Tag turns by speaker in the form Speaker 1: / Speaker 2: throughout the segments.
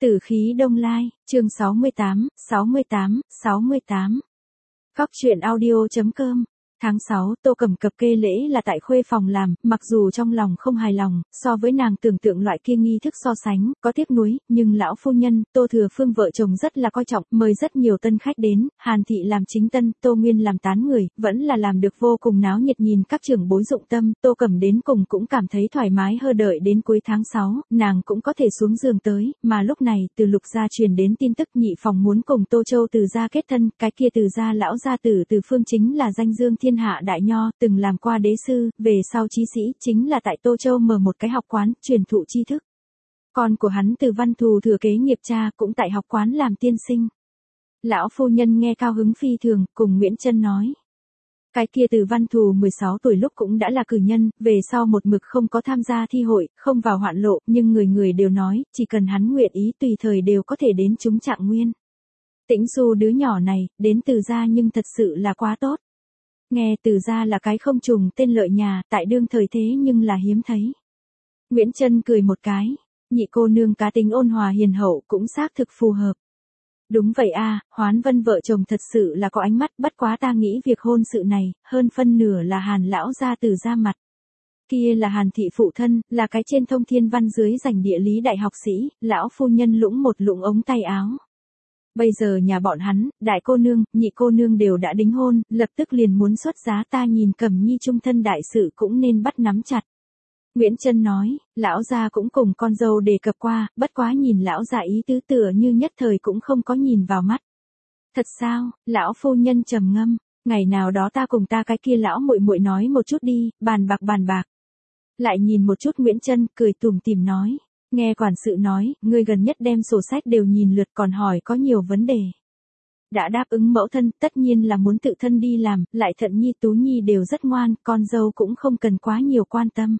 Speaker 1: Tử khí đông lai, chương 68. Góc truyện audio.com. Tháng 6, Tô Cẩm cập kê lễ là tại khuê phòng làm, mặc dù trong lòng không hài lòng, so với nàng tưởng tượng loại kia nghi thức so sánh, có tiếc nuối, nhưng lão phu nhân, Tô Thừa Phương vợ chồng rất là coi trọng, mời rất nhiều tân khách đến, Hàn Thị làm chính tân, Tô Nguyên làm tán người, vẫn là làm được vô cùng náo nhiệt nhìn các trưởng bối dụng tâm, Tô Cẩm đến cùng cũng cảm thấy thoải mái hơ đợi đến cuối tháng 6, nàng cũng có thể xuống giường tới, mà lúc này, từ Lục gia truyền đến tin tức nhị phòng muốn cùng Tô Châu Từ gia kết thân, cái kia Từ gia lão gia tử Từ Phương chính là danh dương thiên hạ đại nho, từng làm qua đế sư, về sau chí sĩ, chính là tại Tô Châu mở một cái học quán, truyền thụ tri thức. Con của hắn Từ Văn Thù thừa kế nghiệp cha, cũng tại học quán làm tiên sinh. Lão phu nhân nghe cao hứng phi thường, cùng Nguyễn Trân nói. Cái kia Từ Văn Thù 16 tuổi lúc cũng đã là cử nhân, về sau một mực không có tham gia thi hội, không vào hoạn lộ, nhưng người người đều nói, chỉ cần hắn nguyện ý tùy thời đều có thể đến chúng trạng nguyên. Tĩnh Xu đứa nhỏ này, đến Từ gia nhưng thật sự là quá tốt. Nghe Từ gia là cái không trùng tên lợi nhà, tại đương thời thế nhưng là hiếm thấy. Nguyễn Trân cười một cái, nhị cô nương cá tính ôn hòa hiền hậu cũng xác thực phù hợp. Đúng vậy a, Hoán Vân vợ chồng thật sự là có ánh mắt, bất quá ta nghĩ việc hôn sự này, hơn phân nửa là Hàn lão gia Từ gia mặt. Kia là Hàn thị phụ thân, là cái trên thông thiên văn dưới giành địa lý đại học sĩ, lão phu nhân lũng một lũng ống tay áo. Bây giờ nhà bọn hắn, đại cô nương, nhị cô nương đều đã đính hôn, lập tức liền muốn xuất giá, ta nhìn Cẩm Nhi trung thân đại sự cũng nên bắt nắm chặt. Nguyễn Trân nói, lão gia cũng cùng con dâu đề cập qua, bất quá nhìn lão gia ý tứ tựa như nhất thời cũng không có nhìn vào mắt. Thật sao? Lão phu nhân trầm ngâm, ngày nào đó ta cùng ta cái kia lão muội muội nói một chút đi, bàn bạc. Lại nhìn một chút Nguyễn Trân, cười tủm tỉm nói. Nghe quản sự nói, ngươi gần nhất đem sổ sách đều nhìn lượt còn hỏi có nhiều vấn đề. Đã đáp ứng mẫu thân, tất nhiên là muốn tự thân đi làm, lại Thận Nhi Tú Nhi đều rất ngoan, con dâu cũng không cần quá nhiều quan tâm.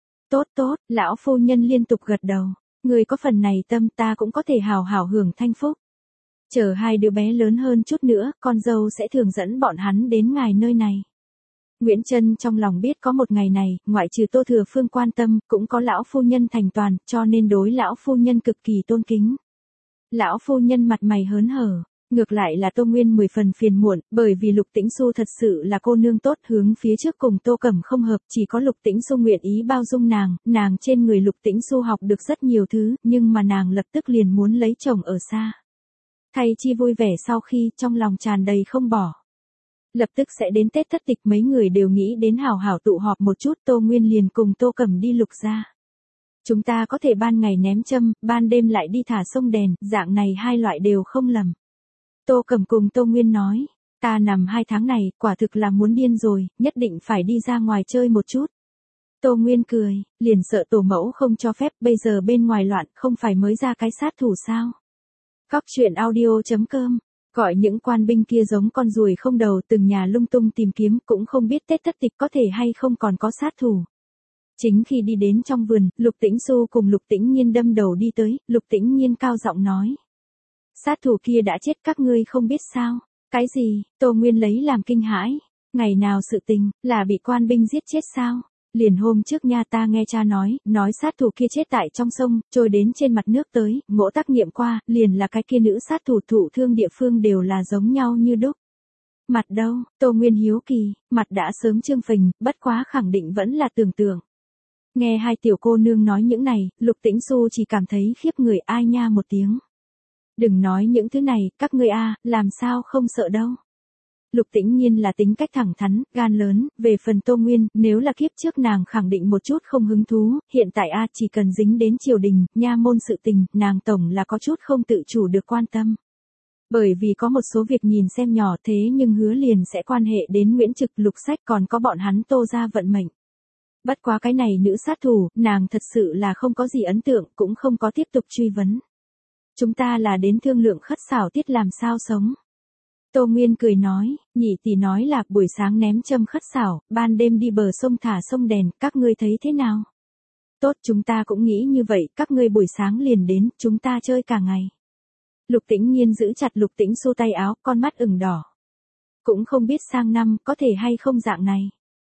Speaker 1: Tốt, lão phu nhân liên tục gật đầu. Ngươi có phần này tâm ta cũng có thể hào hào hưởng thanh phúc. Chờ hai đứa bé lớn hơn chút nữa, con dâu sẽ thường dẫn bọn hắn đến ngài nơi này. Nguyễn Trân trong lòng biết có một ngày này, ngoại trừ Tô Thừa Phương quan tâm, cũng có lão phu nhân thành toàn, cho nên đối lão phu nhân cực kỳ tôn kính. Lão phu nhân mặt mày hớn hở, ngược lại là Tô Nguyên 10 phần phiền muộn, bởi vì Lục Tĩnh Xu thật sự là cô nương tốt, hướng phía trước cùng Tô Cẩm không hợp, chỉ có Lục Tĩnh Xu nguyện ý bao dung nàng trên người Lục Tĩnh Xu học được rất nhiều thứ, nhưng mà nàng lập tức liền muốn lấy chồng ở xa. Thay chi vui vẻ sau khi trong lòng tràn đầy không bỏ. Lập tức sẽ đến Tết thất tịch, mấy người đều nghĩ đến hào hào tụ họp một chút, Tô Nguyên liền cùng Tô Cẩm đi Lục gia. Chúng ta có thể ban ngày ném châm, ban đêm lại đi thả sông đèn, dạng này hai loại đều không lầm. Tô Cẩm cùng Tô Nguyên nói, ta nằm 2 tháng này, quả thực là muốn điên rồi, nhất định phải đi ra ngoài chơi một chút. Tô Nguyên cười, liền sợ tổ mẫu không cho phép, bây giờ bên ngoài loạn, không phải mới ra cái sát thủ sao. Góc truyện audio.com. Gọi những quan binh kia giống con ruồi không đầu, từng nhà lung tung tìm kiếm, cũng không biết Tết thất tịch có thể hay không còn có sát thủ. Chính khi đi đến trong vườn, Lục Tĩnh Xu cùng Lục Tĩnh Nhiên đâm đầu đi tới, Lục Tĩnh Nhiên cao giọng nói. Sát thủ kia đã chết, các ngươi không biết sao? Cái gì? Tô Nguyên lấy làm kinh hãi. Ngày nào sự tình, là bị quan binh giết chết sao? Liền hôm trước nha, ta nghe cha nói sát thủ kia chết tại trong sông, trôi đến trên mặt nước tới, ngỗ tác nghiệm qua, liền là cái kia nữ sát thủ thụ thương địa phương đều là giống nhau như đúc. Mặt đâu? Tô Nguyên hiếu kỳ, mặt đã sớm trương phình, bất quá khẳng định vẫn là tưởng tượng. Nghe hai tiểu cô nương nói những này, Lục Tĩnh Xu chỉ cảm thấy khiếp người, ai nha một tiếng. Đừng nói những thứ này, các ngươi làm sao không sợ đâu. Lục Tĩnh Nhiên là tính cách thẳng thắn, gan lớn, về phần Tô Nguyên, nếu là kiếp trước nàng khẳng định một chút không hứng thú, hiện tại chỉ cần dính đến triều đình, nha môn sự tình, nàng tổng là có chút không tự chủ được quan tâm. Bởi vì có một số việc nhìn xem nhỏ thế nhưng hứa liền sẽ quan hệ đến Nguyễn Trực, Lục Sách, còn có bọn hắn Tô gia vận mệnh. Bất quá cái này nữ sát thủ, nàng thật sự là không có gì ấn tượng, cũng không có tiếp tục truy vấn. Chúng ta là đến thương lượng khất xảo tiết làm sao sống. Tô Nguyên cười nói, nhị tỷ nói là buổi sáng ném châm khất xảo, ban đêm đi bờ sông thả sông đèn, các ngươi thấy thế nào? Tốt, chúng ta cũng nghĩ như vậy, các ngươi buổi sáng liền đến, chúng ta chơi cả ngày. Lục Tĩnh Nhiên giữ chặt Lục Tĩnh Xu tay áo, con mắt ửng đỏ. Cũng không biết sang năm có thể hay không dạng này.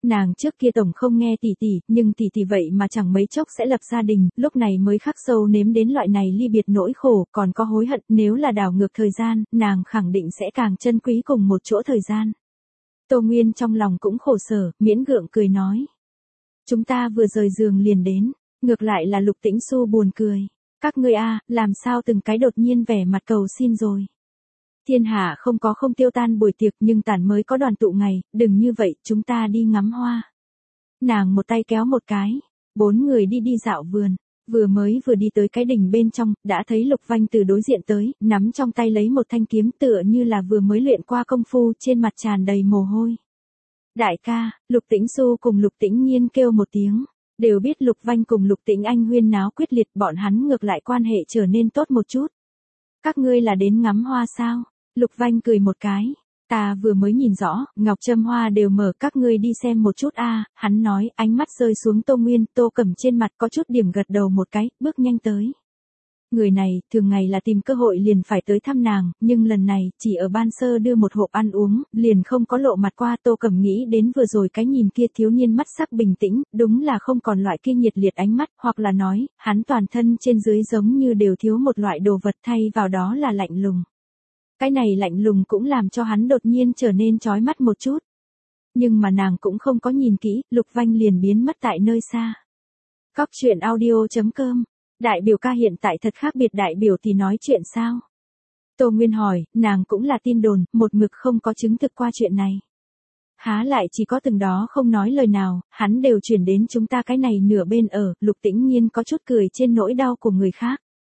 Speaker 1: Nàng trước kia tổng không nghe tỷ tỷ, nhưng tỷ tỷ vậy mà chẳng mấy chốc sẽ lập gia đình, lúc này mới khắc sâu nếm đến loại này ly biệt nỗi khổ, còn có hối hận, nếu là đảo ngược thời gian, nàng khẳng định sẽ càng trân quý cùng một chỗ thời gian. Tô Nguyên trong lòng cũng khổ sở, miễn gượng cười nói. Chúng ta vừa rời giường liền đến, ngược lại là Lục Tĩnh Xu buồn cười. Các ngươi a, làm sao từng cái đột nhiên vẻ mặt cầu xin rồi. Thiên hạ không có không tiêu tan buổi tiệc nhưng tản mới có đoàn tụ ngày, đừng như vậy, chúng ta đi ngắm hoa. Nàng một tay kéo một cái, 4 người đi dạo vườn, vừa đi tới cái đỉnh bên trong, đã thấy Lục Vanh từ đối diện tới, nắm trong tay lấy một thanh kiếm tựa như là vừa mới luyện qua công phu, trên mặt tràn đầy mồ hôi. Đại ca, Lục Tĩnh Xu cùng Lục Tĩnh Nhiên kêu một tiếng, đều biết Lục Vanh cùng Lục Tĩnh Anh huyên náo quyết liệt, bọn hắn ngược lại quan hệ trở nên tốt một chút. Các ngươi là đến ngắm hoa sao? Lục Vanh cười một cái. Ta vừa mới nhìn rõ, ngọc trâm hoa đều mở, các ngươi đi xem một chút a. Hắn nói, ánh mắt rơi xuống Tô Nguyên, Tô Cẩm trên mặt có chút điểm gật đầu một cái, bước nhanh tới. Người này, thường ngày là tìm cơ hội liền phải tới thăm nàng, nhưng lần này, chỉ ở ban sơ đưa một hộp ăn uống, liền không có lộ mặt qua. Tô Cẩm nghĩ đến vừa rồi cái nhìn kia thiếu niên mắt sắc bình tĩnh, đúng là không còn loại kia nhiệt liệt ánh mắt, hoặc là nói, hắn toàn thân trên dưới giống như đều thiếu một loại đồ vật, thay vào đó là lạnh lùng. Cái này lạnh lùng cũng làm cho hắn đột nhiên trở nên chói mắt một chút. Nhưng mà nàng cũng không có nhìn kỹ, Lục Vanh liền biến mất tại nơi xa. Cóc truyện audio.com. Đại biểu ca hiện tại thật khác biệt, đại biểu thì nói chuyện sao? Tô Nguyên hỏi, nàng cũng là tin đồn, một mực không có chứng thực qua chuyện này. Há lại chỉ có từng đó không nói lời nào, hắn đều chuyển đến chúng ta cái này nửa bên ở, Lục Tĩnh Nhiên có chút cười trên nỗi đau của người khác.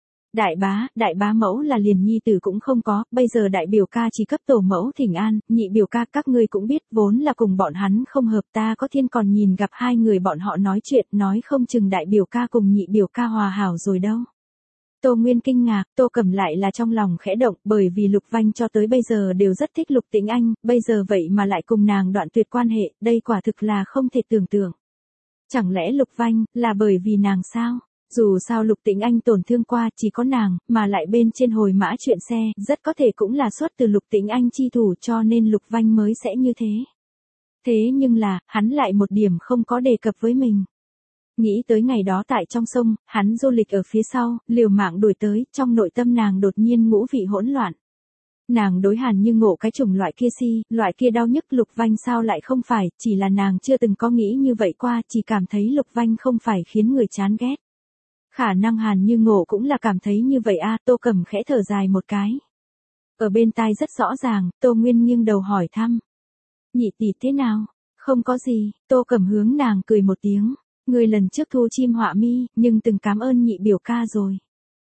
Speaker 1: Đại bá mẫu là liền nhi tử cũng không có, bây giờ đại biểu ca chỉ cấp tổ mẫu thỉnh an, nhị biểu ca các ngươi cũng biết vốn là cùng bọn hắn không hợp, ta có thiên còn nhìn gặp hai người bọn họ nói chuyện, nói không chừng đại biểu ca cùng nhị biểu ca hòa hảo rồi đâu. Tô Nguyên kinh ngạc, Tô Cẩm lại là trong lòng khẽ động, bởi vì Lục Vanh cho tới bây giờ đều rất thích Lục Tĩnh Anh, bây giờ vậy mà lại cùng nàng đoạn tuyệt quan hệ, đây quả thực là không thể tưởng tượng. Chẳng lẽ Lục Vanh, là bởi vì nàng sao? Dù sao Lục Tĩnh Anh tổn thương qua chỉ có nàng, mà lại bên trên hồi mã chuyện xe, rất có thể cũng là xuất từ Lục Tĩnh Anh chi thủ, cho nên Lục Vanh mới sẽ như thế. Thế nhưng là, hắn lại một điểm không có đề cập với mình. Nghĩ tới ngày đó tại trong sông, hắn du lịch ở phía sau, liều mạng đuổi tới, trong nội tâm nàng đột nhiên ngũ vị hỗn loạn. Nàng đối Hàn Như Ngộ cái chủng loại kia loại kia đau nhức, Lục Vanh sao lại không phải, chỉ là nàng chưa từng có nghĩ như vậy qua, chỉ cảm thấy Lục Vanh không phải khiến người chán ghét. Khả năng Hàn Như Ngộ cũng là cảm thấy như vậy a. Tô Cẩm khẽ thở dài một cái. Ở bên tai rất rõ ràng, Tô Nguyên nghiêng đầu hỏi thăm. Nhị tỷ thế nào? Không có gì, Tô Cẩm hướng nàng cười một tiếng. Người lần trước thu chim họa mi, nhưng từng cảm ơn nhị biểu ca rồi.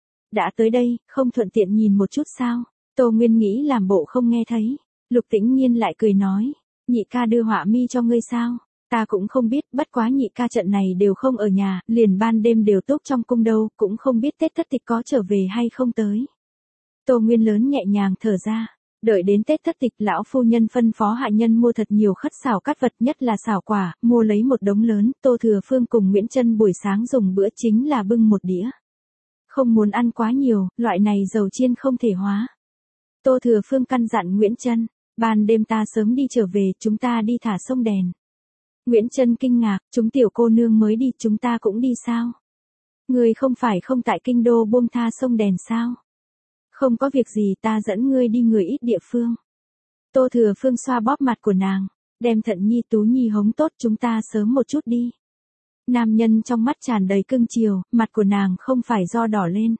Speaker 1: Đã tới đây, không thuận tiện nhìn một chút sao? Tô Nguyên nghĩ làm bộ không nghe thấy. Lục Tĩnh Nhiên lại cười nói. Nhị ca đưa họa mi cho ngươi sao? Ta cũng không biết, bất quá nhị ca trận này đều không ở nhà, liền ban đêm đều túc trong cung đâu, cũng không biết Tết Thất Tịch có trở về hay không tới. Tô Nguyên lớn nhẹ nhàng thở ra, đợi đến Tết Thất Tịch lão phu nhân phân phó hạ nhân mua thật nhiều khất xào cát vật, nhất là xào quả, mua lấy một đống lớn, Tô Thừa Phương cùng Nguyễn Trân buổi sáng dùng bữa chính là bưng một đĩa. Không muốn ăn quá nhiều, loại này dầu chiên không thể hóa. Tô Thừa Phương căn dặn Nguyễn Trân, ban đêm ta sớm đi trở về, chúng ta đi thả sông đèn. Nguyễn Trân kinh ngạc, chúng tiểu cô nương mới đi, chúng ta cũng đi sao? Ngươi không phải không tại kinh đô buông tha sông đèn sao? Không có việc gì, ta dẫn ngươi đi người ít địa phương. Tô Thừa Phương xoa bóp mặt của nàng, đem Thận Nhi Tú Nhi hống tốt, chúng ta sớm một chút đi. Nam nhân trong mắt tràn đầy cưng chiều, mặt của nàng không phải do đỏ lên.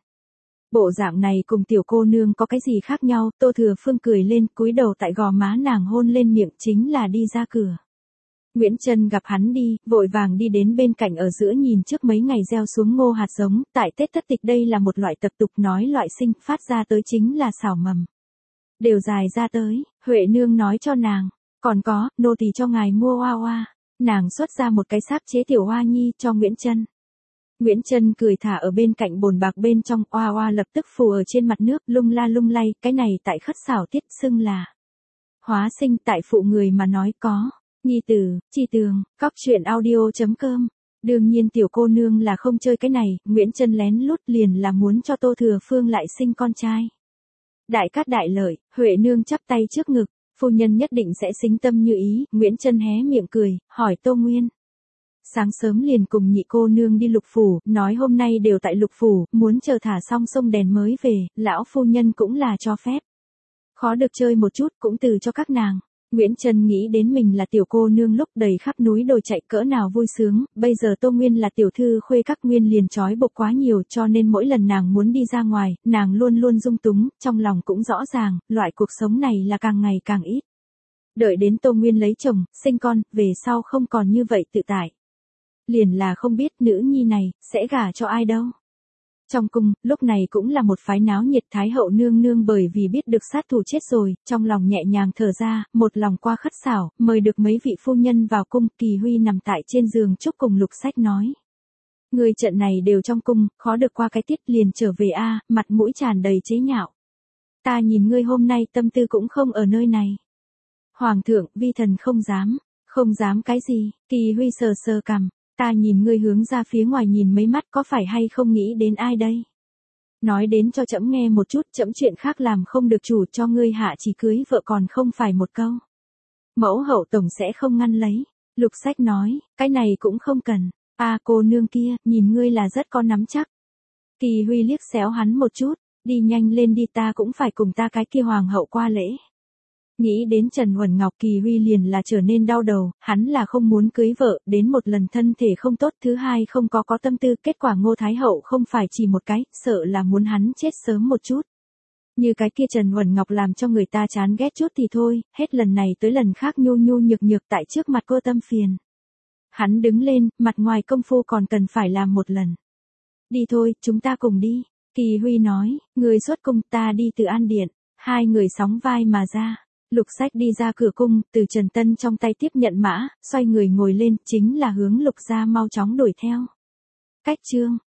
Speaker 1: Bộ dạng này cùng tiểu cô nương có cái gì khác nhau? Tô Thừa Phương cười lên, cúi đầu tại gò má nàng hôn lên miệng, chính là đi ra cửa. Nguyễn Trân gặp hắn đi, vội vàng đi đến bên cạnh ở giữa nhìn trước mấy ngày gieo xuống ngô hạt giống, tại Tết Thất Tịch đây là một loại tập tục nói loại sinh, phát ra tới chính là xảo mầm. Đều dài ra tới, Huệ Nương nói cho nàng, còn có, nô tỳ cho ngài mua hoa hoa. Nàng xuất ra một cái sáp chế tiểu hoa nhi cho Nguyễn Trân. Nguyễn Trân cười thả ở bên cạnh bồn bạc bên trong, hoa hoa lập tức phù ở trên mặt nước, lung la lung lay, cái này tại khất xảo tiết xưng là hóa sinh, tại phụ người mà nói có. Nhi tử, Chi Tường, Cóc truyện audio.com. Đương nhiên tiểu cô nương là không chơi cái này, Nguyễn Trân lén lút liền là muốn cho Tô Thừa Phương lại sinh con trai. Đại cát đại lợi, Huệ Nương chắp tay trước ngực, Phu nhân nhất định sẽ xính tâm như ý, Nguyễn Trân hé miệng cười, hỏi Tô Nguyên. Sáng sớm liền cùng nhị cô nương đi Lục Phủ, nói hôm nay đều tại Lục Phủ, muốn chờ thả xong sông đèn mới về, lão phu nhân cũng là cho phép. Khó được chơi một chút cũng từ cho các nàng. Nguyễn Trân nghĩ đến mình là tiểu cô nương lúc đầy khắp núi đồi chạy cỡ nào vui sướng, bây giờ Tô Nguyên là tiểu thư khuê các Nguyên liền trói buộc quá nhiều cho nên mỗi lần nàng muốn đi ra ngoài, nàng luôn luôn dung túng, trong lòng cũng rõ ràng, loại cuộc sống này là càng ngày càng ít. Đợi đến Tô Nguyên lấy chồng, sinh con, về sau không còn như vậy tự tại. Liền là không biết nữ nhi này, sẽ gả cho ai đâu. Trong cung, lúc này cũng là một phái náo nhiệt. Thái hậu nương nương bởi vì biết được sát thủ chết rồi, trong lòng nhẹ nhàng thở ra, một lòng qua khất xảo, mời được mấy vị phu nhân vào cung. Kỳ Huy nằm tại trên giường chúc cùng Lục Sách nói. Người trận này đều trong cung, khó được qua cái tiết liền trở về a, mặt mũi tràn đầy chế nhạo. Ta nhìn ngươi hôm nay tâm tư cũng không ở nơi này. Hoàng thượng, vi thần không dám cái gì, Kỳ Huy sờ sờ cằm. Ta nhìn ngươi hướng ra phía ngoài nhìn mấy mắt có phải hay không nghĩ đến ai đây? Nói đến cho trẫm nghe một chút, trẫm chuyện khác làm không được chủ cho ngươi hạ chỉ cưới vợ còn không phải một câu. Mẫu hậu tổng sẽ không ngăn lấy. Lục Sách nói, cái này cũng không cần. Cô nương kia, nhìn ngươi là rất có nắm chắc. Kỳ Huy liếc xéo hắn một chút, đi nhanh lên đi, ta cũng phải cùng ta cái kia hoàng hậu qua lễ. Nghĩ đến Trần Huẩn Ngọc, Kỳ Huy liền là trở nên đau đầu, hắn là không muốn cưới vợ, đến một lần thân thể không tốt, thứ hai không có tâm tư, kết quả Ngô Thái Hậu không phải chỉ một cái, sợ là muốn hắn chết sớm một chút. Như cái kia Trần Huẩn Ngọc làm cho người ta chán ghét chút thì thôi, hết lần này tới lần khác nhu nhu nhược nhược tại trước mặt cô tâm phiền. Hắn đứng lên, mặt ngoài công phu còn cần phải làm một lần. Đi thôi, chúng ta cùng đi. Kỳ Huy nói, người xuất cung, ta đi Từ An Điện. Hai người sóng vai mà ra. Lục Sách đi ra cửa cung, từ Trần Tân trong tay tiếp nhận mã, xoay người ngồi lên, chính là hướng Lục gia mau chóng đuổi theo. Cách chương